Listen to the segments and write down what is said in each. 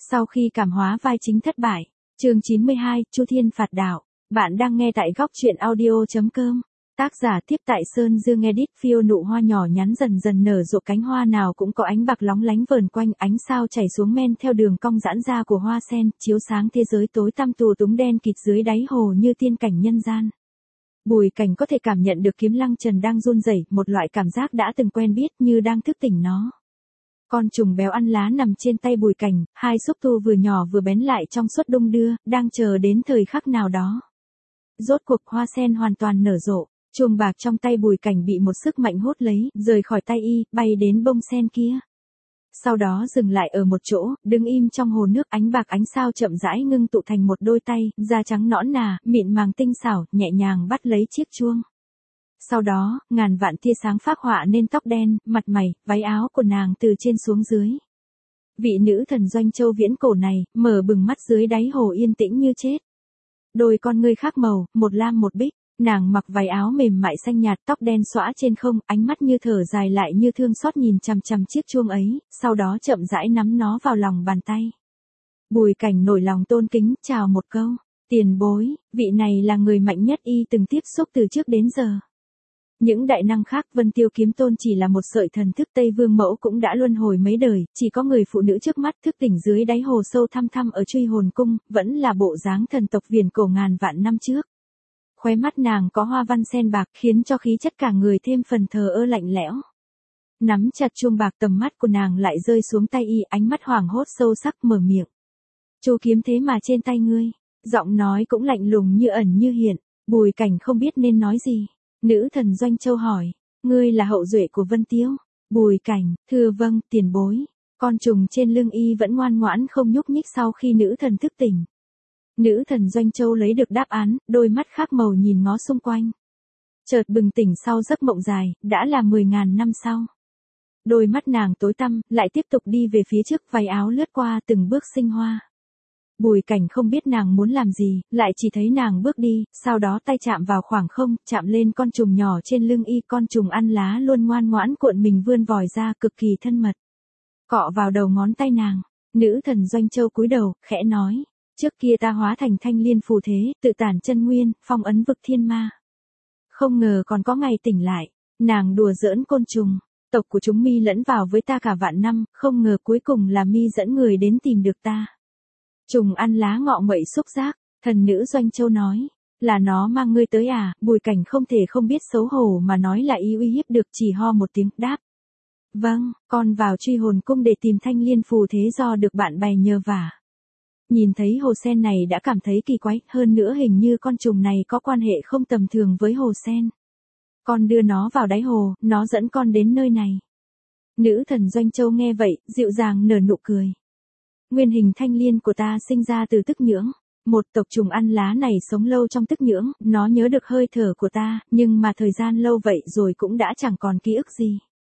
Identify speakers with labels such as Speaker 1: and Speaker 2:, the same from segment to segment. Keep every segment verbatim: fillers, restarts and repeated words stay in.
Speaker 1: Sau khi cảm hóa vai chính thất bại, chương chín mươi hai, Chu Thiên phạt đạo. Bạn đang nghe tại góc truyện audio chấm com. Tác giả tiếp tại Sơn Dương edit. Phiêu nụ hoa nhỏ nhắn dần dần nở rộ, cánh hoa nào cũng có ánh bạc lóng lánh vờn quanh, ánh sao chảy xuống men theo đường cong giãn ra của hoa sen, chiếu sáng thế giới tối tăm tù túng đen kịt dưới đáy hồ như tiên cảnh nhân gian. Bùi Cảnh có thể cảm nhận được Kiếm Lăng Trần đang run rẩy, một loại cảm giác đã từng quen biết như đang thức tỉnh nó. Con trùng béo ăn lá nằm trên tay Bùi Cảnh, hai xúc tu vừa nhỏ vừa bén lại trong suốt đung đưa, đang chờ đến thời khắc nào đó. Rốt cuộc hoa sen hoàn toàn nở rộ, chuông bạc trong tay Bùi Cảnh bị một sức mạnh hút lấy, rời khỏi tay y, bay đến bông sen kia. Sau đó dừng lại ở một chỗ, đứng im trong hồ nước, ánh bạc ánh sao chậm rãi ngưng tụ thành một đôi tay, da trắng nõn nà, mịn màng tinh xảo, nhẹ nhàng bắt lấy chiếc chuông. Sau đó, ngàn vạn tia sáng phác họa nên tóc đen, mặt mày, váy áo của nàng từ trên xuống dưới. Vị nữ thần Doanh Châu viễn cổ này, mở bừng mắt dưới đáy hồ yên tĩnh như chết. Đôi con ngươi khác màu, một lam một bích, nàng mặc váy áo mềm mại xanh nhạt, tóc đen xõa trên không, ánh mắt như thở dài lại như thương xót nhìn chằm chằm chiếc chuông ấy, sau đó chậm rãi nắm nó vào lòng bàn tay. Bùi Cảnh nổi lòng tôn kính, chào một câu, tiền bối, vị này là người mạnh nhất y từng tiếp xúc từ trước đến giờ. Những đại năng khác, Vân Tiêu Kiếm Tôn chỉ là một sợi thần thức, Tây Vương Mẫu cũng đã luân hồi mấy đời, chỉ có người phụ nữ trước mắt thức tỉnh dưới đáy hồ sâu thăm thăm ở Truy Hồn Cung, vẫn là bộ dáng thần tộc viển cổ ngàn vạn năm trước. Khóe mắt nàng có hoa văn sen bạc, khiến cho khí chất cả người thêm phần thờ ơ lạnh lẽo. Nắm chặt chuông bạc, tầm mắt của nàng lại rơi xuống tay y, ánh mắt hoảng hốt sâu sắc, mở miệng. Chu kiếm thế mà trên tay ngươi, giọng nói cũng lạnh lùng như ẩn như hiện. Bùi Cảnh không biết nên nói gì. Nữ thần Doanh Châu hỏi, ngươi là hậu duệ của Vân Tiêu? Bùi Cảnh, thưa vâng, tiền bối. Con trùng trên lưng y vẫn ngoan ngoãn không nhúc nhích sau khi nữ thần thức tỉnh. Nữ thần Doanh Châu lấy được đáp án, đôi mắt khác màu nhìn ngó xung quanh. Chợt bừng tỉnh sau giấc mộng dài, đã là mười ngàn năm sau. Đôi mắt nàng tối tăm, lại tiếp tục đi về phía trước, váy áo lướt qua từng bước sinh hoa. Bùi Cảnh không biết nàng muốn làm gì, lại chỉ thấy nàng bước đi, sau đó tay chạm vào khoảng không, chạm lên con trùng nhỏ trên lưng y, con trùng ăn lá luôn ngoan ngoãn cuộn mình vươn vòi ra, cực kỳ thân mật. Cọ vào đầu ngón tay nàng, nữ thần Doanh Châu cúi đầu, khẽ nói, trước kia ta hóa thành thanh liên phù thế, tự tản chân nguyên, phong ấn vực thiên ma. Không ngờ còn có ngày tỉnh lại, nàng đùa giỡn côn trùng, tộc của chúng mi lẫn vào với ta cả vạn năm, không ngờ cuối cùng là mi dẫn người đến tìm được ta. Trùng ăn lá ngọ nguậy xúc giác, thần nữ Doanh Châu nói, là nó mang ngươi tới à? Bùi Cảnh không thể không biết xấu hổ mà nói là y uy hiếp được, chỉ ho một tiếng, đáp. Vâng, con vào Truy Hồn Cung để tìm thanh liên phù thế do được bạn bè nhờ vả. Nhìn thấy hồ sen này đã cảm thấy kỳ quái, hơn nữa hình như con trùng này có quan hệ không tầm thường với hồ sen. Con đưa nó vào đáy hồ, nó dẫn con đến nơi này. Nữ thần Doanh Châu nghe vậy, dịu dàng nở nụ cười. Nguyên hình thanh liên của ta sinh ra từ tức nhưỡng. Một tộc trùng ăn lá này sống lâu trong tức nhưỡng, nó nhớ được hơi thở của ta, nhưng mà thời gian lâu vậy rồi cũng đã chẳng còn ký ức gì.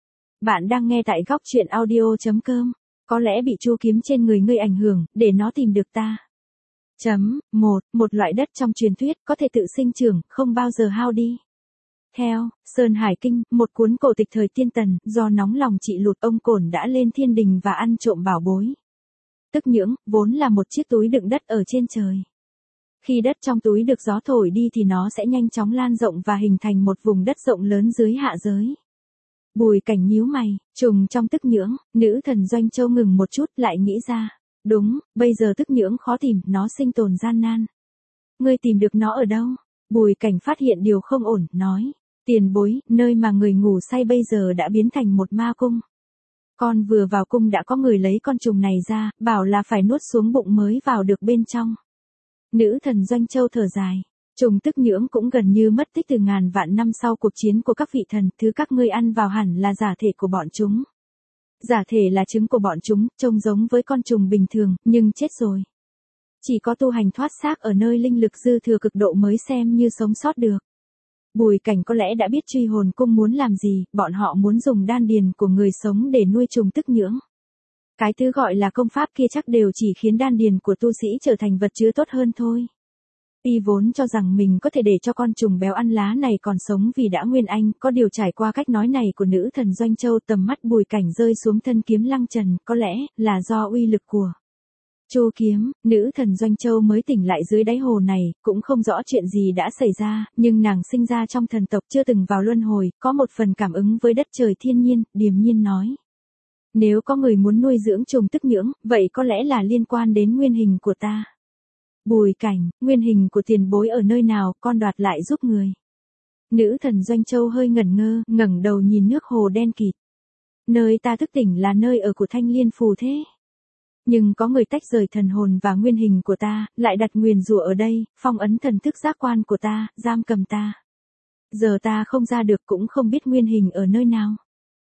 Speaker 1: Bạn đang nghe tại góc truyện audio chấm com. Có lẽ bị chu kiếm trên người ngươi ảnh hưởng, để nó tìm được ta. Chấm, một, một loại đất trong truyền thuyết, có thể tự sinh trưởng, không bao giờ hao đi. Theo, Sơn Hải Kinh, một cuốn cổ tịch thời tiên tần, do nóng lòng trị lụt, ông Cổn đã lên thiên đình và ăn trộm bảo bối. Tức nhưỡng, vốn là một chiếc túi đựng đất ở trên trời. Khi đất trong túi được gió thổi đi thì nó sẽ nhanh chóng lan rộng và hình thành một vùng đất rộng lớn dưới hạ giới. Bùi Cảnh nhíu mày, trùng trong tức nhưỡng, nữ thần Doanh Châu ngừng một chút lại nghĩ ra. Đúng, bây giờ tức nhưỡng khó tìm, nó sinh tồn gian nan. Ngươi tìm được nó ở đâu? Bùi Cảnh phát hiện điều không ổn, nói. Tiền bối, nơi mà người ngủ say bây giờ đã biến thành một ma cung. Con vừa vào cung đã có người lấy con trùng này ra, bảo là phải nuốt xuống bụng mới vào được bên trong. Nữ thần Doanh Châu thở dài. Trùng tức nhưỡng cũng gần như mất tích từ ngàn vạn năm sau cuộc chiến của các vị thần, thứ các ngươi ăn vào hẳn là giả thể của bọn chúng. Giả thể là trứng của bọn chúng, trông giống với con trùng bình thường, nhưng chết rồi. Chỉ có tu hành thoát xác ở nơi linh lực dư thừa cực độ mới xem như sống sót được. Bùi Cảnh có lẽ đã biết Truy Hồn Cung muốn làm gì, bọn họ muốn dùng đan điền của người sống để nuôi trùng tức nhưỡng. Cái thứ gọi là công pháp kia chắc đều chỉ khiến đan điền của tu sĩ trở thành vật chứa tốt hơn thôi. Y vốn cho rằng mình có thể để cho con trùng béo ăn lá này còn sống vì đã nguyên anh, có điều trải qua cách nói này của nữ thần Doanh Châu, tầm mắt Bùi Cảnh rơi xuống thân Kiếm Lăng Trần, có lẽ là do uy lực của Chu Kiếm, nữ thần Doanh Châu mới tỉnh lại dưới đáy hồ này, cũng không rõ chuyện gì đã xảy ra, nhưng nàng sinh ra trong thần tộc chưa từng vào luân hồi, có một phần cảm ứng với đất trời thiên nhiên, điềm nhiên nói. Nếu có người muốn nuôi dưỡng trùng tức nhưỡng, vậy có lẽ là liên quan đến nguyên hình của ta. Bùi Cảnh, nguyên hình của tiền bối ở nơi nào, con đoạt lại giúp người. Nữ thần Doanh Châu hơi ngẩn ngơ, ngẩng đầu nhìn nước hồ đen kịt. Nơi ta thức tỉnh là nơi ở của Thanh Liên phù thế. Nhưng có người tách rời thần hồn và nguyên hình của ta, lại đặt nguyền rủa ở đây, phong ấn thần thức giác quan của ta, giam cầm ta. Giờ ta không ra được cũng không biết nguyên hình ở nơi nào.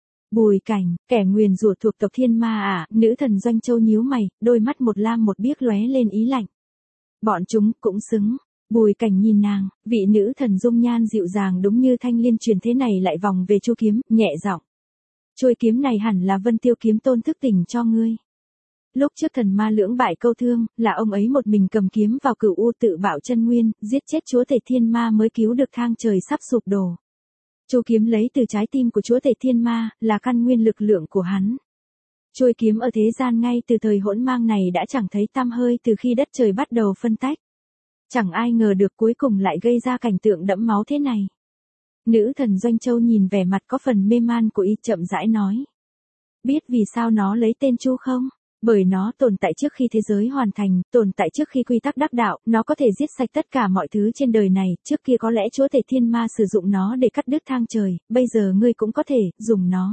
Speaker 1: Bùi Cảnh, kẻ nguyền rủa thuộc tộc Thiên Ma à, nữ thần Doanh Châu nhíu mày, đôi mắt một lam một biếc lóe lên ý lạnh. Bọn chúng cũng xứng. Bùi Cảnh nhìn nàng, vị nữ thần dung nhan dịu dàng đúng như Thanh Liên truyền thế này lại vòng về Chu Kiếm, nhẹ giọng. Chuôi kiếm này hẳn là Vân Tiêu kiếm tôn thức tỉnh cho ngươi. Lúc trước thần ma lưỡng bại câu thương, là ông ấy một mình cầm kiếm vào Cửu U tự bạo chân nguyên, giết chết chúa tể thiên ma mới cứu được thang trời sắp sụp đổ. Chu Kiếm lấy từ trái tim của chúa tể thiên ma, là căn nguyên lực lượng của hắn. Chuôi kiếm ở thế gian ngay từ thời hỗn mang này đã chẳng thấy tăm hơi từ khi đất trời bắt đầu phân tách. Chẳng ai ngờ được cuối cùng lại gây ra cảnh tượng đẫm máu thế này. Nữ thần Doanh Châu nhìn vẻ mặt có phần mê man của y chậm rãi nói. Biết vì sao nó lấy tên Chu không? Bởi nó tồn tại trước khi thế giới hoàn thành, tồn tại trước khi quy tắc đắc đạo, nó có thể giết sạch tất cả mọi thứ trên đời này, trước kia có lẽ chúa tể thiên ma sử dụng nó để cắt đứt thang trời, bây giờ ngươi cũng có thể, dùng nó.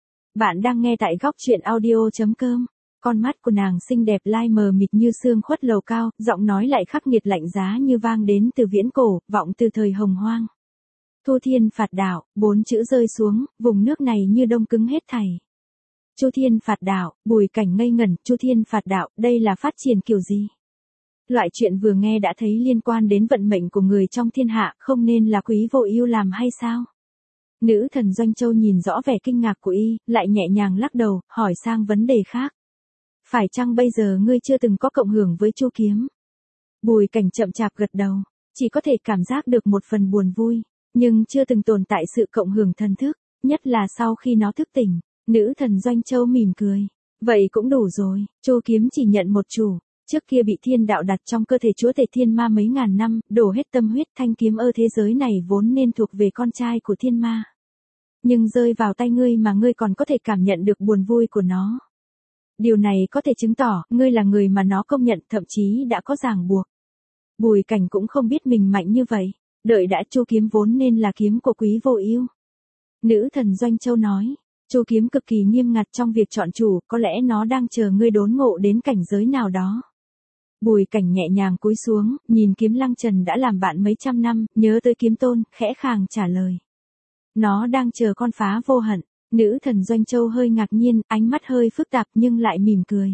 Speaker 1: Bạn đang nghe tại góc truyện audio chấm com. Con mắt của nàng xinh đẹp lai mờ mịt như sương khuất lầu cao, giọng nói lại khắc nghiệt lạnh giá như vang đến từ viễn cổ, vọng từ thời hồng hoang. Thu thiên phạt đạo, bốn chữ rơi xuống, vùng nước này như đông cứng hết thảy. Chu thiên phạt đạo, Bùi Cảnh ngây ngẩn, Chu thiên phạt đạo, đây là phát triển kiểu gì? Loại chuyện vừa nghe đã thấy liên quan đến vận mệnh của người trong thiên hạ, không nên là Quý Vô Ưu làm hay sao? Nữ thần Doanh Châu nhìn rõ vẻ kinh ngạc của y, lại nhẹ nhàng lắc đầu, hỏi sang vấn đề khác. Phải chăng bây giờ ngươi chưa từng có cộng hưởng với Chu Kiếm? Bùi Cảnh chậm chạp gật đầu, chỉ có thể cảm giác được một phần buồn vui, nhưng chưa từng tồn tại sự cộng hưởng thần thức, nhất là sau khi nó thức tỉnh. Nữ thần Doanh Châu mỉm cười. Vậy cũng đủ rồi, Chu Kiếm chỉ nhận một chủ. Trước kia bị thiên đạo đặt trong cơ thể chúa tể thiên ma mấy ngàn năm, đổ hết tâm huyết, thanh kiếm ơ thế giới này vốn nên thuộc về con trai của thiên ma. Nhưng rơi vào tay ngươi mà ngươi còn có thể cảm nhận được buồn vui của nó. Điều này có thể chứng tỏ, ngươi là người mà nó công nhận, thậm chí đã có ràng buộc. Bùi Cảnh cũng không biết mình mạnh như vậy. Đợi đã, Chu Kiếm vốn nên là kiếm của Quý Vô Ưu. Nữ thần Doanh Châu nói. Chu Kiếm cực kỳ nghiêm ngặt trong việc chọn chủ, có lẽ nó đang chờ ngươi đốn ngộ đến cảnh giới nào đó. Bùi Cảnh nhẹ nhàng cúi xuống, nhìn Kiếm Lăng Trần đã làm bạn mấy trăm năm, nhớ tới kiếm tôn, khẽ khàng trả lời. Nó đang chờ con phá vô hận. Nữ thần Doanh Châu hơi ngạc nhiên, ánh mắt hơi phức tạp nhưng lại mỉm cười.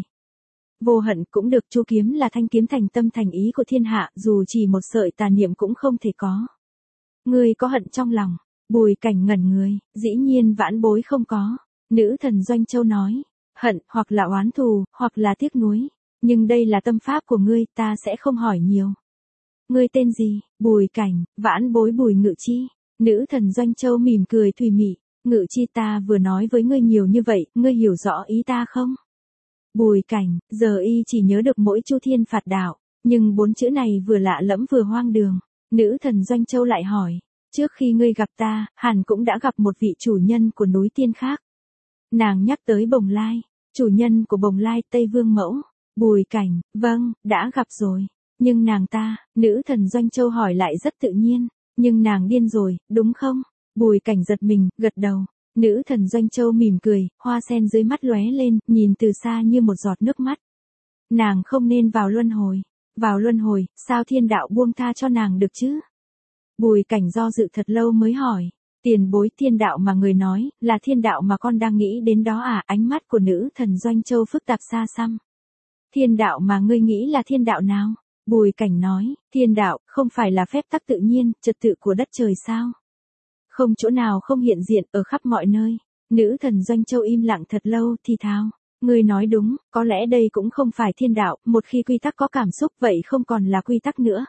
Speaker 1: Vô hận cũng được, Chu Kiếm là thanh kiếm thành tâm thành ý của thiên hạ, dù chỉ một sợi tà niệm cũng không thể có. Ngươi có hận trong lòng? Bùi Cảnh ngẩn người, dĩ nhiên vãn bối không có. Nữ thần Doanh Châu nói, hận, hoặc là oán thù, hoặc là tiếc nuối. Nhưng đây là tâm pháp của ngươi, ta sẽ không hỏi nhiều. Ngươi tên gì? Bùi Cảnh, vãn bối Bùi Ngự Chi. Nữ thần Doanh Châu mỉm cười thùy mị. Ngự Chi, ta vừa nói với ngươi nhiều như vậy, ngươi hiểu rõ ý ta không? Bùi Cảnh, giờ y chỉ nhớ được mỗi Chu thiên phạt đạo, nhưng bốn chữ này vừa lạ lẫm vừa hoang đường. Nữ thần Doanh Châu lại hỏi. Trước khi ngươi gặp ta, hẳn cũng đã gặp một vị chủ nhân của núi tiên khác. Nàng nhắc tới Bồng Lai, chủ nhân của Bồng Lai, Tây Vương Mẫu. Bùi Cảnh, vâng, đã gặp rồi. Nhưng nàng ta, nữ thần Doanh Châu hỏi lại rất tự nhiên. Nhưng nàng điên rồi, đúng không? Bùi Cảnh giật mình, gật đầu. Nữ thần Doanh Châu mỉm cười, hoa sen dưới mắt lóe lên, nhìn từ xa như một giọt nước mắt. Nàng không nên vào luân hồi. Vào luân hồi, sao thiên đạo buông tha cho nàng được chứ? Bùi Cảnh do dự thật lâu mới hỏi. Tiền bối, thiên đạo mà người nói, là thiên đạo mà con đang nghĩ đến đó à? Ánh mắt của nữ thần Doanh Châu phức tạp xa xăm. Thiên đạo mà ngươi nghĩ là thiên đạo nào? Bùi Cảnh nói, thiên đạo, không phải là phép tắc tự nhiên, trật tự của đất trời sao? Không chỗ nào không hiện diện, ở khắp mọi nơi. Nữ thần Doanh Châu im lặng thật lâu, thì thào. Ngươi nói đúng, có lẽ đây cũng không phải thiên đạo, một khi quy tắc có cảm xúc vậy không còn là quy tắc nữa.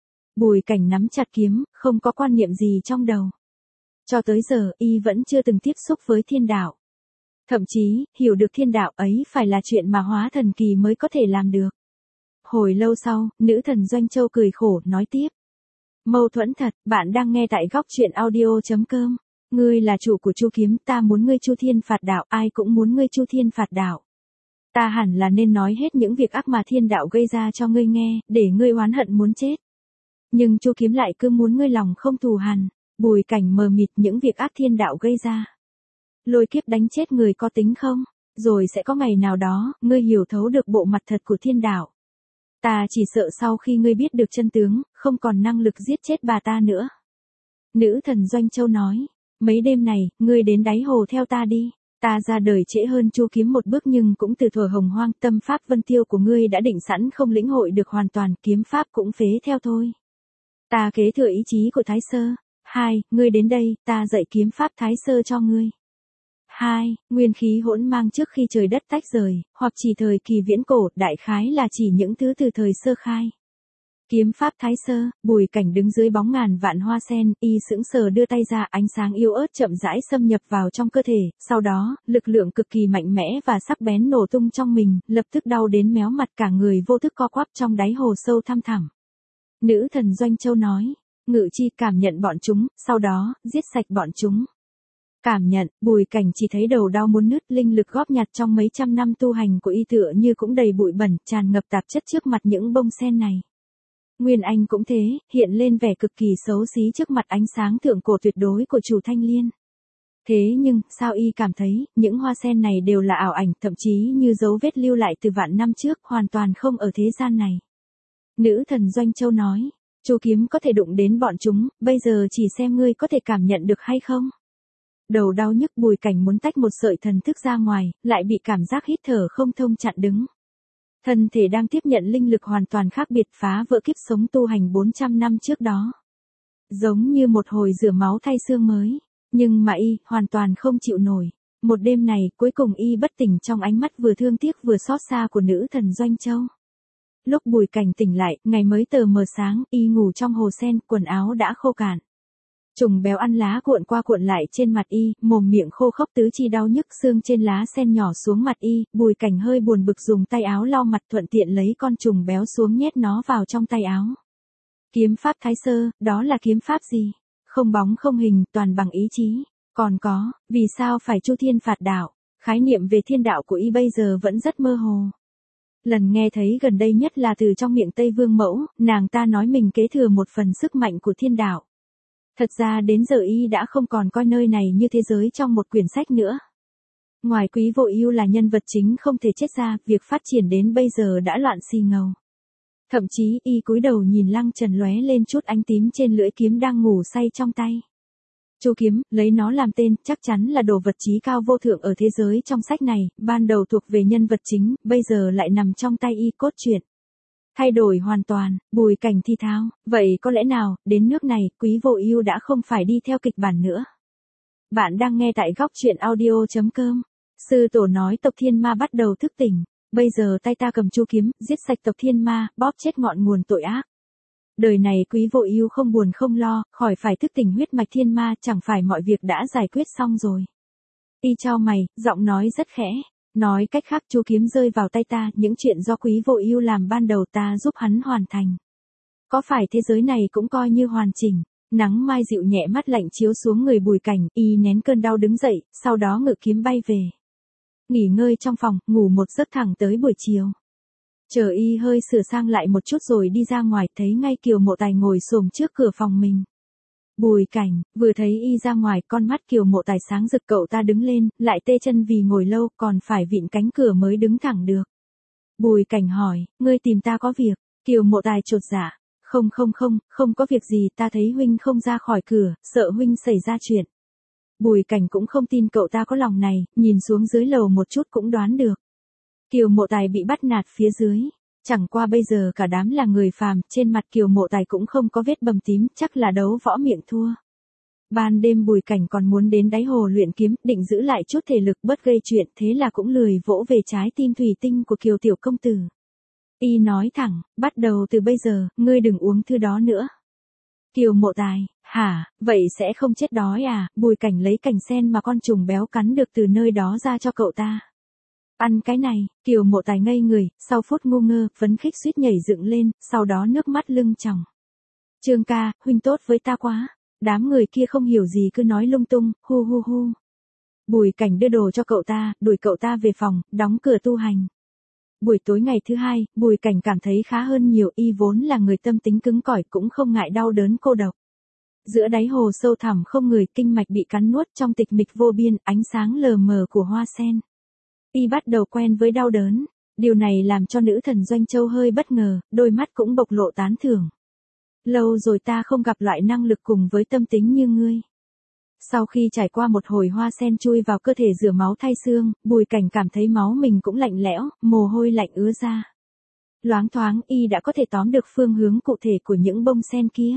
Speaker 1: Bùi Cảnh nắm chặt kiếm, không có quan niệm gì trong đầu. Cho tới giờ, y vẫn chưa từng tiếp xúc với thiên đạo. Thậm chí, hiểu được thiên đạo ấy phải là chuyện mà hóa thần kỳ mới có thể làm được. Hồi lâu sau, nữ thần Doanh Châu cười khổ, nói tiếp. Mâu thuẫn thật, bạn đang nghe tại góc chuyện audio.com. Ngươi là chủ của Chu Kiếm, ta muốn ngươi Chu Thiên phạt đạo, ai cũng muốn ngươi Chu Thiên phạt đạo. Ta hẳn là nên nói hết những việc ác mà thiên đạo gây ra cho ngươi nghe, để ngươi oán hận muốn chết. Nhưng Chu Kiếm lại cứ muốn ngươi lòng không thù hằn. Bùi Cảnh mờ mịt, những việc ác thiên đạo gây ra. Lôi kiếp đánh chết người có tính không? Rồi sẽ có ngày nào đó, ngươi hiểu thấu được bộ mặt thật của thiên đạo. Ta chỉ sợ sau khi ngươi biết được chân tướng, không còn năng lực giết chết bà ta nữa. Nữ thần Doanh Châu nói, mấy đêm này, ngươi đến đáy hồ theo ta đi. Ta ra đời trễ hơn Chu Kiếm một bước nhưng cũng từ thuở hồng hoang, tâm pháp vân tiêu của ngươi đã định sẵn không lĩnh hội được hoàn toàn, kiếm pháp cũng phế theo thôi. Ta kế thừa ý chí của Thái Sơ. Hai, ngươi đến đây, ta dạy kiếm pháp Thái Sơ cho ngươi. Hai, nguyên khí hỗn mang trước khi trời đất tách rời, hoặc chỉ thời kỳ viễn cổ, đại khái là chỉ những thứ từ thời sơ khai. Kiếm pháp Thái Sơ, Bùi Cảnh đứng dưới bóng ngàn vạn hoa sen, y sững sờ đưa tay ra, ánh sáng yếu ớt chậm rãi xâm nhập vào trong cơ thể, sau đó, lực lượng cực kỳ mạnh mẽ và sắc bén nổ tung trong mình, lập tức đau đến méo mặt, cả người vô thức co quắp trong đáy hồ sâu thăm thẳm. Nữ thần Doanh Châu nói, Ngự Chi cảm nhận bọn chúng, sau đó, giết sạch bọn chúng. Cảm nhận, Bùi Cảnh chỉ thấy đầu đau muốn nứt, linh lực góp nhặt trong mấy trăm năm tu hành của y tựa như cũng đầy bụi bẩn, tràn ngập tạp chất trước mặt những bông sen này. Nguyên Anh cũng thế, hiện lên vẻ cực kỳ xấu xí trước mặt ánh sáng thượng cổ tuyệt đối của chủ Thanh Liên. Thế nhưng, sao y cảm thấy, những hoa sen này đều là ảo ảnh, thậm chí như dấu vết lưu lại từ vạn năm trước, hoàn toàn không ở thế gian này. Nữ thần Doanh Châu nói, Chu Kiếm có thể đụng đến bọn chúng, bây giờ chỉ xem ngươi có thể cảm nhận được hay không. Đầu đau nhức, Bùi Cảnh muốn tách một sợi thần thức ra ngoài, lại bị cảm giác hít thở không thông chặn đứng. Thân thể đang tiếp nhận linh lực hoàn toàn khác biệt, phá vỡ kiếp sống tu hành bốn trăm năm trước đó. Giống như một hồi rửa máu thay xương mới. Nhưng mà y, hoàn toàn không chịu nổi. Một đêm này, cuối cùng y bất tỉnh trong ánh mắt vừa thương tiếc vừa xót xa của nữ thần Doanh Châu. Lúc Bùi Cảnh tỉnh lại, ngày mới tờ mờ sáng, y ngủ trong hồ sen, quần áo đã khô cạn. Trùng béo ăn lá cuộn qua cuộn lại trên mặt y, mồm miệng khô khốc tứ chi đau nhức, xương trên lá sen nhỏ xuống mặt y, Bùi Cảnh hơi buồn bực dùng tay áo lau mặt, thuận tiện lấy con trùng béo xuống nhét nó vào trong tay áo. Kiếm pháp Thái Sơ, đó là kiếm pháp gì? Không bóng không hình, toàn bằng ý chí. Còn có, vì sao phải Chu Thiên phạt đạo? Khái niệm về thiên đạo của y bây giờ vẫn rất mơ hồ. Lần nghe thấy gần đây nhất là từ trong miệng Tây Vương Mẫu, nàng ta nói mình kế thừa một phần sức mạnh của thiên đạo. Thật ra đến giờ y đã không còn coi nơi này như thế giới trong một quyển sách nữa. Ngoài Quý Vô Ưu là nhân vật chính không thể chết ra, việc phát triển đến bây giờ đã loạn xì ngầu. Thậm chí y cúi đầu nhìn Lăng Trần lóe lên chút ánh tím trên lưỡi kiếm đang ngủ say trong tay. Chu Kiếm, lấy nó làm tên, chắc chắn là đồ vật chí cao vô thượng ở thế giới trong sách này, ban đầu thuộc về nhân vật chính, bây giờ lại nằm trong tay y, cốt truyện. Thay đổi hoàn toàn, Bùi Cảnh thi thao, vậy có lẽ nào, đến nước này, Quý Vô Ưu đã không phải đi theo kịch bản nữa. Bạn đang nghe tại góc chuyện audio.com. Sư tổ nói tộc thiên ma bắt đầu thức tỉnh, bây giờ tay ta cầm chu kiếm, giết sạch tộc thiên ma, bóp chết ngọn nguồn tội ác. Đời này Quý Vô Ưu không buồn không lo, khỏi phải thức tỉnh huyết mạch thiên ma, chẳng phải mọi việc đã giải quyết xong rồi. Y chau mày, giọng nói rất khẽ. Nói cách khác, chu kiếm rơi vào tay ta, những chuyện do Quý Vô Ưu làm ban đầu ta giúp hắn hoàn thành. Có phải thế giới này cũng coi như hoàn chỉnh? Nắng mai dịu nhẹ mát lạnh chiếu xuống người Bùi Cảnh, y nén cơn đau đứng dậy, sau đó ngự kiếm bay về. Nghỉ ngơi trong phòng, ngủ một giấc thẳng tới buổi chiều. Chờ y hơi sửa sang lại một chút rồi đi ra ngoài, thấy ngay Kiều Mộ Tài ngồi xổm trước cửa phòng mình. Bùi Cảnh, vừa thấy y ra ngoài, con mắt Kiều Mộ Tài sáng rực, cậu ta đứng lên, lại tê chân vì ngồi lâu, còn phải vịn cánh cửa mới đứng thẳng được. Bùi Cảnh hỏi, ngươi tìm ta có việc? Kiều Mộ Tài chột dạ, không không không, không có việc gì, ta thấy huynh không ra khỏi cửa, sợ huynh xảy ra chuyện. Bùi Cảnh cũng không tin cậu ta có lòng này, nhìn xuống dưới lầu một chút cũng đoán được. Kiều Mộ Tài bị bắt nạt phía dưới. Chẳng qua bây giờ cả đám là người phàm, trên mặt Kiều Mộ Tài cũng không có vết bầm tím, chắc là đấu võ miệng thua. Ban đêm Bùi Cảnh còn muốn đến đáy hồ luyện kiếm, định giữ lại chút thể lực bớt gây chuyện, thế là cũng lười vỗ về trái tim thủy tinh của Kiều tiểu công tử. Y nói thẳng, bắt đầu từ bây giờ, ngươi đừng uống thứ đó nữa. Kiều Mộ Tài, hả, vậy sẽ không chết đói à? Bùi Cảnh lấy cành sen mà con trùng béo cắn được từ nơi đó ra cho cậu ta. Ăn cái này, Kiều Mộ Tài ngây người, sau phút ngu ngơ, phấn khích suýt nhảy dựng lên, sau đó nước mắt lưng tròng. Trương ca, huynh tốt với ta quá. Đám người kia không hiểu gì cứ nói lung tung, hu hu hu. Bùi Cảnh đưa đồ cho cậu ta, đuổi cậu ta về phòng, đóng cửa tu hành. Buổi tối ngày thứ hai, Bùi Cảnh cảm thấy khá hơn nhiều, y vốn là người tâm tính cứng cỏi cũng không ngại đau đớn cô độc. Giữa đáy hồ sâu thẳm không người, kinh mạch bị cắn nuốt trong tịch mịch vô biên, ánh sáng lờ mờ của hoa sen. Y bắt đầu quen với đau đớn, điều này làm cho nữ thần Doanh Châu hơi bất ngờ, đôi mắt cũng bộc lộ tán thưởng. Lâu rồi ta không gặp loại năng lực cùng với tâm tính như ngươi. Sau khi trải qua một hồi hoa sen chui vào cơ thể rửa máu thay xương, Bùi Cảnh cảm thấy máu mình cũng lạnh lẽo, mồ hôi lạnh ứa ra. Loáng thoáng y đã có thể tóm được phương hướng cụ thể của những bông sen kia.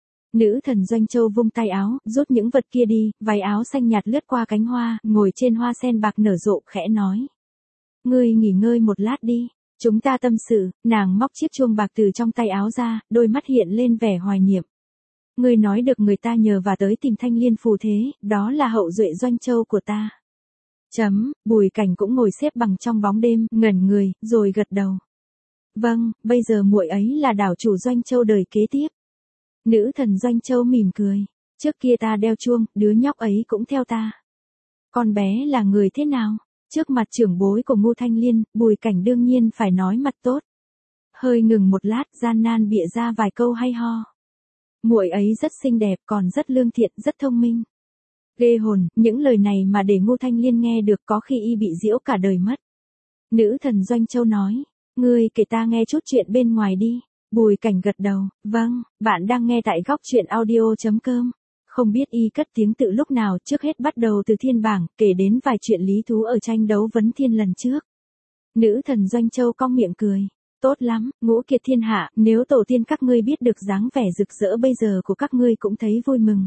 Speaker 1: Nữ thần Doanh Châu vung tay áo, rút những vật kia đi, váy áo xanh nhạt lướt qua cánh hoa, ngồi trên hoa sen bạc nở rộ, khẽ nói. Ngươi nghỉ ngơi một lát đi, chúng ta tâm sự. Nàng móc chiếc chuông bạc từ trong tay áo ra, đôi mắt hiện lên vẻ hoài niệm. Ngươi nói được người ta nhờ và tới tìm Thanh Liên phù thế, đó là hậu duệ Doanh Châu của ta. Chấm, Bùi Cảnh cũng ngồi xếp bằng trong bóng đêm, ngẩn người, rồi gật đầu. Vâng, bây giờ muội ấy là đảo chủ Doanh Châu đời kế tiếp. Nữ thần Doanh Châu mỉm cười. Trước kia ta đeo chuông, đứa nhóc ấy cũng theo ta. Con bé là người thế nào? Trước mặt trưởng bối của Ngô Thanh Liên, Bùi Cảnh đương nhiên phải nói mặt tốt. Hơi ngừng một lát, gian nan bịa ra vài câu hay ho. Muội ấy rất xinh đẹp, còn rất lương thiện, rất thông minh. Ghê hồn, những lời này mà để Ngô Thanh Liên nghe được có khi y bị giễu cả đời mất. Nữ thần Doanh Châu nói, ngươi kể ta nghe chút chuyện bên ngoài đi. Bùi Cảnh gật đầu, vâng, bạn đang nghe tại góc truyện audio chấm com. Không biết y cất tiếng tự lúc nào, trước hết bắt đầu từ thiên bảng, kể đến vài chuyện lý thú ở tranh đấu vấn thiên lần trước. Nữ thần Doanh Châu cong miệng cười. Tốt lắm, ngũ kiệt thiên hạ, nếu tổ tiên các ngươi biết được dáng vẻ rực rỡ bây giờ của các ngươi cũng thấy vui mừng.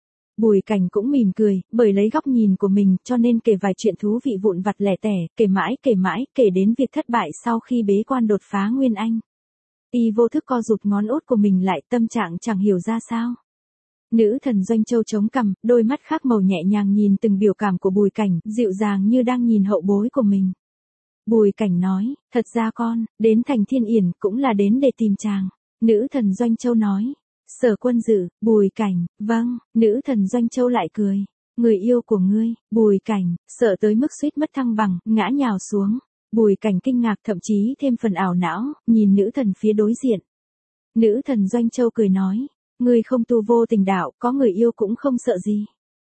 Speaker 1: Bùi Cảnh cũng mỉm cười, bởi lấy góc nhìn của mình cho nên kể vài chuyện thú vị vụn vặt lẻ tẻ, kể mãi kể mãi, kể đến việc thất bại sau khi bế quan đột phá Nguyên Anh. Y vô thức co rụt ngón út của mình lại, tâm trạng chẳng hiểu ra sao. Nữ thần Doanh Châu chống cằm, đôi mắt khác màu nhẹ nhàng nhìn từng biểu cảm của Bùi Cảnh, dịu dàng như đang nhìn hậu bối của mình. Bùi Cảnh nói, thật ra con, đến thành Thiên Yển cũng là đến để tìm chàng. Nữ thần Doanh Châu nói, Sở Quân Dự. Bùi Cảnh, vâng. Nữ thần Doanh Châu lại cười, người yêu của ngươi. Bùi Cảnh, sợ tới mức suýt mất thăng bằng, ngã nhào xuống. Bùi Cảnh kinh ngạc, thậm chí thêm phần ảo não, nhìn nữ thần phía đối diện. Nữ thần Doanh Châu cười nói, ngươi không tu vô tình đạo, có người yêu cũng không sợ gì.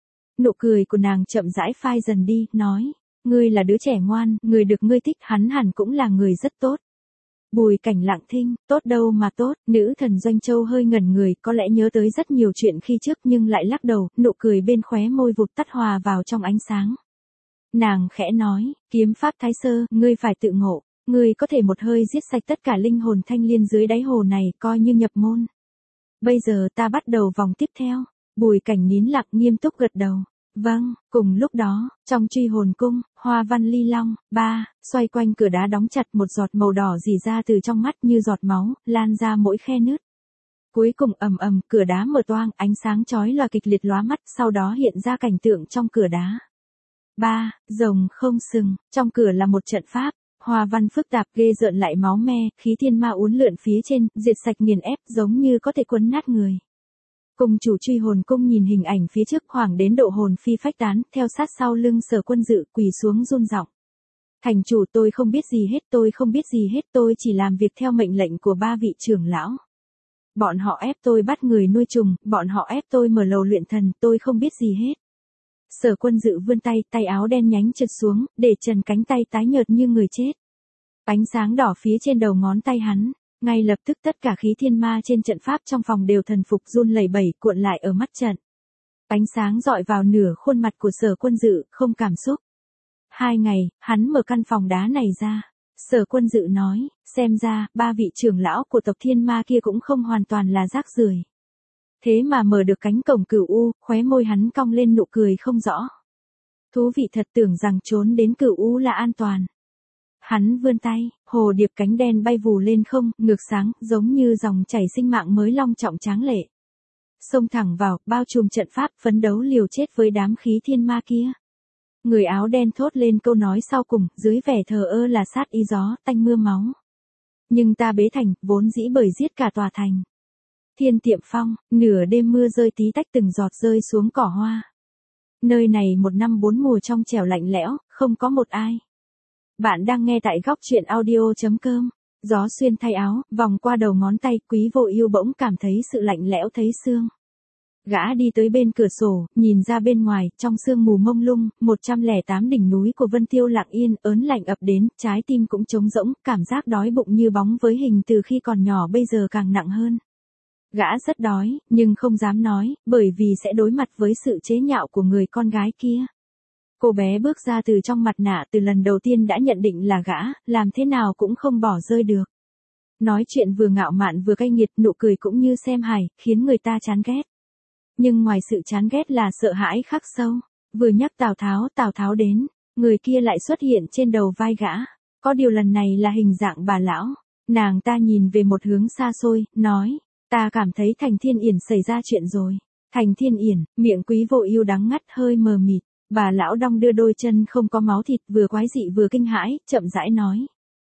Speaker 1: Nụ cười của nàng chậm rãi phai dần đi, nói, ngươi là đứa trẻ ngoan, người được ngươi thích, hắn hẳn cũng là người rất tốt. Bùi Cảnh lặng thinh, tốt đâu mà tốt. Nữ thần Doanh Châu hơi ngẩn người, có lẽ nhớ tới rất nhiều chuyện khi trước nhưng lại lắc đầu, nụ cười bên khóe môi vụt tắt hòa vào trong ánh sáng. Nàng khẽ nói, kiếm pháp thái sơ, ngươi phải tự ngộ, ngươi có thể một hơi giết sạch tất cả linh hồn Thanh Liên dưới đáy hồ này, coi như nhập môn. Bây giờ ta bắt đầu vòng tiếp theo. Bùi Cảnh nín lặng nghiêm túc gật đầu. Vâng, cùng lúc đó, trong Truy Hồn Cung, Hoa Văn Ly Long, ba, xoay quanh cửa đá đóng chặt, một giọt màu đỏ rỉ ra từ trong mắt như giọt máu, lan ra mỗi khe nứt. Cuối cùng ầm ầm, cửa đá mở toang, ánh sáng chói lòa kịch liệt lóa mắt, sau đó hiện ra cảnh tượng trong cửa đá. Ba, rồng không sừng, trong cửa là một trận pháp, hoa văn phức tạp ghê rợn lại máu me, khí thiên ma uốn lượn phía trên, diệt sạch nghiền ép, giống như có thể quấn nát người. Cùng chủ Truy Hồn Cung nhìn hình ảnh phía trước hoảng đến độ hồn phi phách tán, theo sát sau lưng Sở Quân Dự, quỳ xuống run giọng. Thành chủ, tôi không biết gì hết, tôi không biết gì hết, tôi chỉ làm việc theo mệnh lệnh của ba vị trưởng lão. Bọn họ ép tôi bắt người nuôi trùng, bọn họ ép tôi mở lầu luyện thần, tôi không biết gì hết. Sở Quân Dự vươn tay, tay áo đen nhánh trượt xuống, để trần cánh tay tái nhợt như người chết. Ánh sáng đỏ phía trên đầu ngón tay hắn, ngay lập tức tất cả khí thiên ma trên trận pháp trong phòng đều thần phục run lẩy bẩy, cuộn lại ở mắt trận. Ánh sáng dọi vào nửa khuôn mặt của Sở Quân Dự, không cảm xúc. Hai ngày, hắn mở căn phòng đá này ra. Sở Quân Dự nói, xem ra, ba vị trưởng lão của tộc thiên ma kia cũng không hoàn toàn là rác rưởi. Thế mà mở được cánh cổng Cửu U, khóe môi hắn cong lên nụ cười không rõ. Thú vị thật, tưởng rằng trốn đến Cửu U là an toàn. Hắn vươn tay, hồ điệp cánh đen bay vù lên không, ngược sáng, giống như dòng chảy sinh mạng mới long trọng tráng lệ. Xông thẳng vào, bao trùm trận pháp, phấn đấu liều chết với đám khí thiên ma kia. Người áo đen thốt lên câu nói sau cùng, dưới vẻ thờ ơ là sát ý gió, tanh mưa máu. Nhưng ta bế thành, vốn dĩ bởi giết cả tòa thành. Thiên Tiệm Phong, nửa đêm mưa rơi tí tách từng giọt rơi xuống cỏ hoa. Nơi này một năm bốn mùa trong trẻo lạnh lẽo, không có một ai. Bạn đang nghe tại góc chuyện audio.com. Gió xuyên thay áo, vòng qua đầu ngón tay, Quý Vô Ưu bỗng cảm thấy sự lạnh lẽo thấy xương. Gã đi tới bên cửa sổ, nhìn ra bên ngoài, trong sương mù mông lung, một trăm lẻ tám đỉnh núi của Vân Tiêu lặng yên, ớn lạnh ập đến, trái tim cũng trống rỗng, cảm giác đói bụng như bóng với hình từ khi còn nhỏ bây giờ càng nặng hơn. Gã rất đói, nhưng không dám nói, bởi vì sẽ đối mặt với sự chế nhạo của người con gái kia. Cô bé bước ra từ trong mặt nạ từ lần đầu tiên đã nhận định là gã, làm thế nào cũng không bỏ rơi được. Nói chuyện vừa ngạo mạn vừa cay nghiệt, nụ cười cũng như xem hài, khiến người ta chán ghét. Nhưng ngoài sự chán ghét là sợ hãi khắc sâu. Vừa nhắc Tào Tháo, Tào Tháo đến, người kia lại xuất hiện trên đầu vai gã. Có điều lần này là hình dạng bà lão. Nàng ta nhìn về một hướng xa xôi, nói, ta cảm thấy Thành Thiên Yển xảy ra chuyện rồi. Thành Thiên Yển, miệng Quý Vô Ưu đắng ngắt hơi mờ mịt. Bà lão đong đưa đôi chân không có máu thịt, vừa quái dị vừa kinh hãi, chậm rãi nói.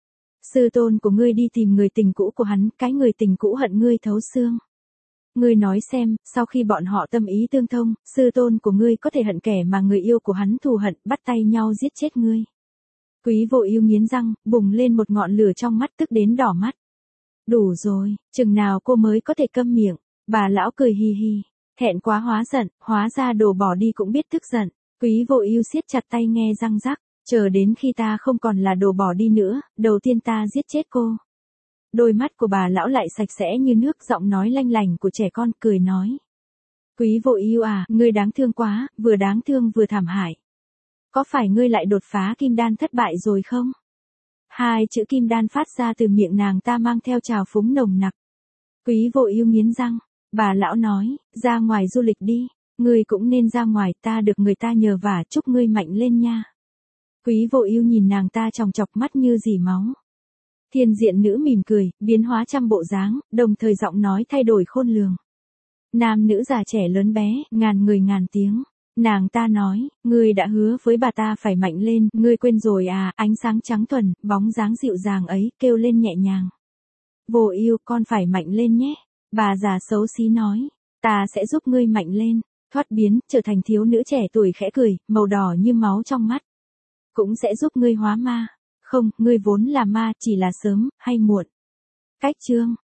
Speaker 1: Sư tôn của ngươi đi tìm người tình cũ của hắn, cái người tình cũ hận ngươi thấu xương. Ngươi nói xem, sau khi bọn họ tâm ý tương thông, sư tôn của ngươi có thể hận kẻ mà người yêu của hắn thù hận, bắt tay nhau giết chết ngươi. Quý Vô Ưu nghiến răng, bùng lên một ngọn lửa trong mắt tức đến đỏ mắt. Đủ rồi, chừng nào cô mới có thể câm miệng? Bà lão cười hi hi, thẹn quá hóa giận, hóa ra đồ bỏ đi cũng biết tức giận. Quý Vô Ưu siết chặt tay nghe răng rắc, chờ đến khi ta không còn là đồ bỏ đi nữa, đầu tiên ta giết chết cô. Đôi mắt của bà lão lại sạch sẽ như nước, giọng nói lanh lành của trẻ con, cười nói. Quý Vô Ưu à, ngươi đáng thương quá, vừa đáng thương vừa thảm hại. Có phải ngươi lại đột phá kim đan thất bại rồi không? Hai chữ kim đan phát ra từ miệng nàng ta mang theo trào phúng nồng nặc. Quý Vô Ưu nghiến răng, bà lão nói, ra ngoài du lịch đi, ngươi cũng nên ra ngoài, ta được người ta nhờ vả, chúc ngươi mạnh lên nha. Quý Vô Ưu nhìn nàng ta tròng trọc mắt như dỉ máu. Thiên diện nữ mỉm cười, biến hóa trăm bộ dáng, đồng thời giọng nói thay đổi khôn lường. Nam nữ già trẻ lớn bé, ngàn người ngàn tiếng. Nàng ta nói, ngươi đã hứa với bà ta phải mạnh lên, ngươi quên rồi à, ánh sáng trắng thuần, bóng dáng dịu dàng ấy, kêu lên nhẹ nhàng. Vô Ưu, con phải mạnh lên nhé. Bà già xấu xí nói, ta sẽ giúp ngươi mạnh lên, thoát biến, trở thành thiếu nữ trẻ tuổi khẽ cười, màu đỏ như máu trong mắt. Cũng sẽ giúp ngươi hóa ma. Không, ngươi vốn là ma, chỉ là sớm, hay muộn. Cách chương.